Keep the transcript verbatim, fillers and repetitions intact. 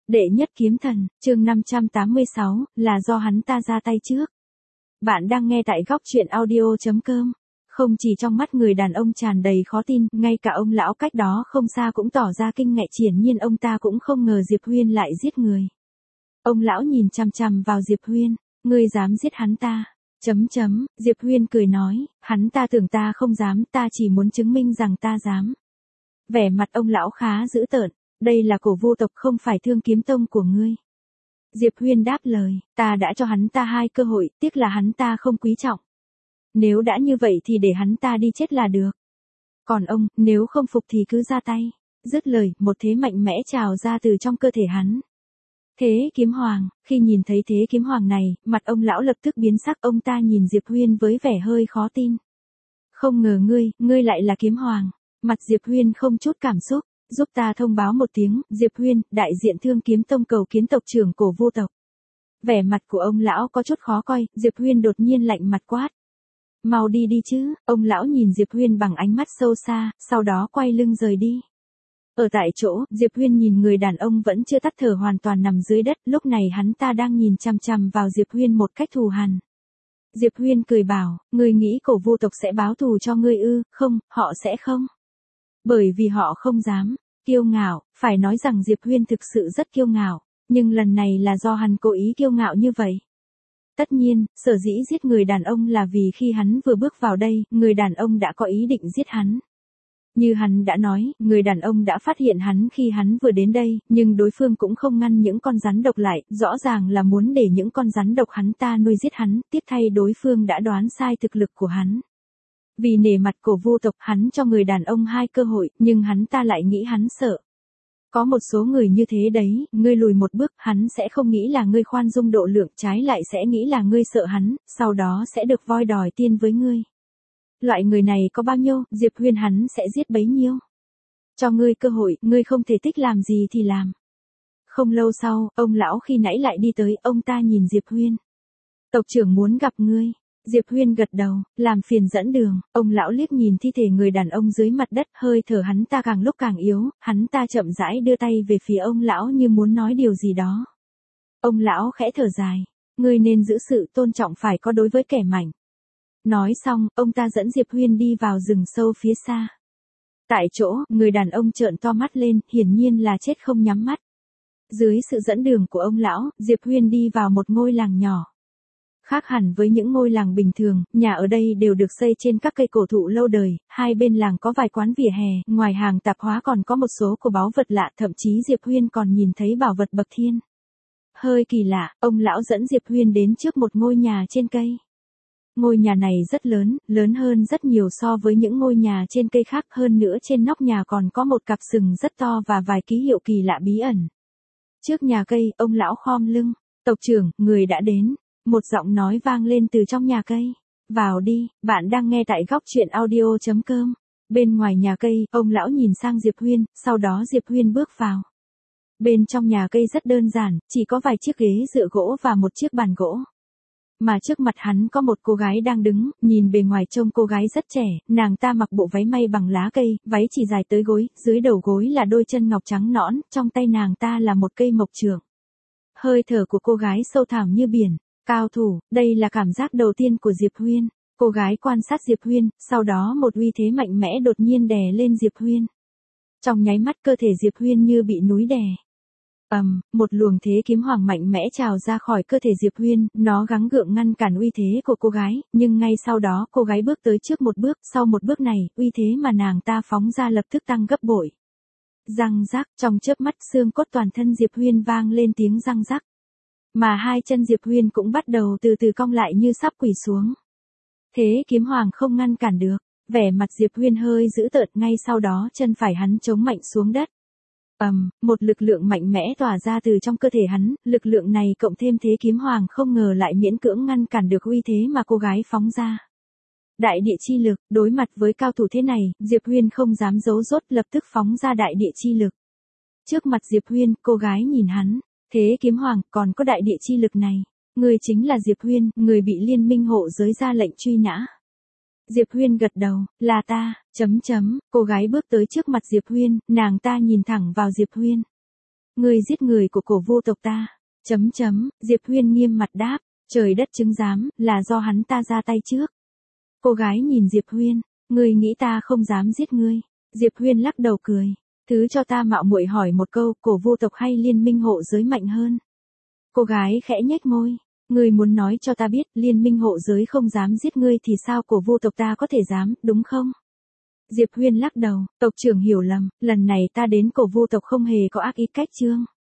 Đệ nhất kiếm thần, chương năm trăm tám mươi sáu, là do hắn ta ra tay trước. Bạn đang nghe tại góc truyện audio chấm com. Không chỉ trong mắt người đàn ông tràn đầy khó tin, ngay cả ông lão cách đó không xa cũng tỏ ra kinh ngạc, hiển nhiên ông ta cũng không ngờ Diệp Huyên lại giết người. Ông lão nhìn chằm chằm vào Diệp Huyên, ngươi dám giết hắn ta? Chấm chấm, Diệp Huyên cười nói, hắn ta tưởng ta không dám, ta chỉ muốn chứng minh rằng ta dám. Vẻ mặt ông lão khá dữ tợn, đây là cổ vô tộc không phải Thương Kiếm Tông của ngươi. Diệp Huyên đáp lời, ta đã cho hắn ta hai cơ hội, tiếc là hắn ta không quý trọng. Nếu đã như vậy thì để hắn ta đi chết là được. Còn ông, nếu không phục thì cứ ra tay. Dứt lời, một thế mạnh mẽ trào ra từ trong cơ thể hắn. Thế kiếm hoàng, khi nhìn thấy thế kiếm hoàng này, mặt ông lão lập tức biến sắc, ông ta nhìn Diệp Huyên với vẻ hơi khó tin. Không ngờ ngươi, ngươi lại là kiếm hoàng. Mặt Diệp Huyên không chút cảm xúc, giúp ta thông báo một tiếng, Diệp Huyên, đại diện Thương Kiếm Tông cầu kiến tộc trưởng cổ vô tộc. Vẻ mặt của ông lão có chút khó coi, Diệp Huyên đột nhiên lạnh mặt quát. Mau đi đi chứ, ông lão nhìn Diệp Huyên bằng ánh mắt sâu xa, sau đó quay lưng rời đi. Ở tại chỗ, Diệp Huyên nhìn người đàn ông vẫn chưa tắt thở hoàn toàn nằm dưới đất, lúc này hắn ta đang nhìn chằm chằm vào Diệp Huyên một cách thù hằn. Diệp Huyên cười bảo, ngươi nghĩ cổ vô tộc sẽ báo thù cho ngươi ư? Không, họ sẽ không. Bởi vì họ không dám. Kiêu ngạo, phải nói rằng Diệp Huyên thực sự rất kiêu ngạo, nhưng lần này là do hắn cố ý kiêu ngạo như vậy. Tất nhiên, sở dĩ giết người đàn ông là vì khi hắn vừa bước vào đây, người đàn ông đã có ý định giết hắn. Như hắn đã nói, người đàn ông đã phát hiện hắn khi hắn vừa đến đây, nhưng đối phương cũng không ngăn những con rắn độc lại, rõ ràng là muốn để những con rắn độc hắn ta nuôi giết hắn, tiếp thay đối phương đã đoán sai thực lực của hắn. Vì nể mặt cổ vô tộc, hắn cho người đàn ông hai cơ hội, nhưng hắn ta lại nghĩ hắn sợ. Có một số người như thế đấy, ngươi lùi một bước, hắn sẽ không nghĩ là ngươi khoan dung độ lượng, trái lại sẽ nghĩ là ngươi sợ hắn, sau đó sẽ được voi đòi tiên với ngươi. Loại người này có bao nhiêu, Diệp Huyên hắn sẽ giết bấy nhiêu. Cho ngươi cơ hội, ngươi không thể thích làm gì thì làm. Không lâu sau, ông lão khi nãy lại đi tới, ông ta nhìn Diệp Huyên. Tộc trưởng muốn gặp ngươi. Diệp Huyên gật đầu, làm phiền dẫn đường, ông lão liếc nhìn thi thể người đàn ông dưới mặt đất, hơi thở hắn ta càng lúc càng yếu, hắn ta chậm rãi đưa tay về phía ông lão như muốn nói điều gì đó. Ông lão khẽ thở dài, ngươi nên giữ sự tôn trọng phải có đối với kẻ mạnh. Nói xong, ông ta dẫn Diệp Huyên đi vào rừng sâu phía xa. Tại chỗ, người đàn ông trợn to mắt lên, hiển nhiên là chết không nhắm mắt. Dưới sự dẫn đường của ông lão, Diệp Huyên đi vào một ngôi làng nhỏ. Khác hẳn với những ngôi làng bình thường, nhà ở đây đều được xây trên các cây cổ thụ lâu đời, hai bên làng có vài quán vỉa hè, ngoài hàng tạp hóa còn có một số cổ báu vật lạ, thậm chí Diệp Huyên còn nhìn thấy bảo vật bậc thiên. Hơi kỳ lạ, ông lão dẫn Diệp Huyên đến trước một ngôi nhà trên cây. Ngôi nhà này rất lớn, lớn hơn rất nhiều so với những ngôi nhà trên cây khác, hơn nữa trên nóc nhà còn có một cặp sừng rất to và vài ký hiệu kỳ lạ bí ẩn. Trước nhà cây, ông lão khom lưng, tộc trưởng, người đã đến. Một giọng nói vang lên từ trong nhà cây. Vào đi, bạn đang nghe tại góc truyện audio chấm com. Bên ngoài nhà cây, ông lão nhìn sang Diệp Huyên, sau đó Diệp Huyên bước vào. Bên trong nhà cây rất đơn giản, chỉ có vài chiếc ghế dựa gỗ và một chiếc bàn gỗ. Mà trước mặt hắn có một cô gái đang đứng, nhìn bề ngoài trông cô gái rất trẻ, nàng ta mặc bộ váy may bằng lá cây, váy chỉ dài tới gối, dưới đầu gối là đôi chân ngọc trắng nõn, trong tay nàng ta là một cây mộc trượng. Hơi thở của cô gái sâu thẳm như biển. Cao thủ, đây là cảm giác đầu tiên của Diệp Huyên. Cô gái quan sát Diệp Huyên, sau đó một uy thế mạnh mẽ đột nhiên đè lên Diệp Huyên. Trong nháy mắt cơ thể Diệp Huyên như bị núi đè. Ầm, um, một luồng thế kiếm hoàng mạnh mẽ trào ra khỏi cơ thể Diệp Huyên, nó gắng gượng ngăn cản uy thế của cô gái, nhưng ngay sau đó cô gái bước tới trước một bước, sau một bước này, uy thế mà nàng ta phóng ra lập tức tăng gấp bội. Răng rắc, trong chớp mắt xương cốt toàn thân Diệp Huyên vang lên tiếng răng rắc. Mà hai chân Diệp Huyên cũng bắt đầu từ từ cong lại như sắp quỳ xuống. Thế kiếm hoàng không ngăn cản được, vẻ mặt Diệp Huyên hơi dữ tợn, ngay sau đó chân phải hắn chống mạnh xuống đất. Ầm, um, một lực lượng mạnh mẽ tỏa ra từ trong cơ thể hắn, lực lượng này cộng thêm thế kiếm hoàng không ngờ lại miễn cưỡng ngăn cản được uy thế mà cô gái phóng ra. Đại địa chi lực, đối mặt với cao thủ thế này, Diệp Huyên không dám giấu rốt, lập tức phóng ra đại địa chi lực. Trước mặt Diệp Huyên, cô gái nhìn hắn. Thế kiếm hoàng, còn có đại địa chi lực này. Người chính là Diệp Huyên, người bị liên minh hộ giới ra lệnh truy nã. Diệp Huyên gật đầu, là ta, chấm chấm, cô gái bước tới trước mặt Diệp Huyên, nàng ta nhìn thẳng vào Diệp Huyên. Ngươi giết người của cổ vô tộc ta. Chấm chấm, Diệp Huyên nghiêm mặt đáp, trời đất chứng giám, là do hắn ta ra tay trước. Cô gái nhìn Diệp Huyên, ngươi nghĩ ta không dám giết ngươi. Diệp Huyên lắc đầu cười, thứ cho ta mạo muội hỏi một câu, cổ vô tộc hay liên minh hộ giới mạnh hơn? Cô gái khẽ nhếch môi, ngươi muốn nói cho ta biết, liên minh hộ giới không dám giết ngươi thì sao cổ vô tộc ta có thể dám, đúng không? Diệp Huyên lắc đầu, tộc trưởng hiểu lầm, lần này ta đến cổ vô tộc không hề có ác ý cách chương.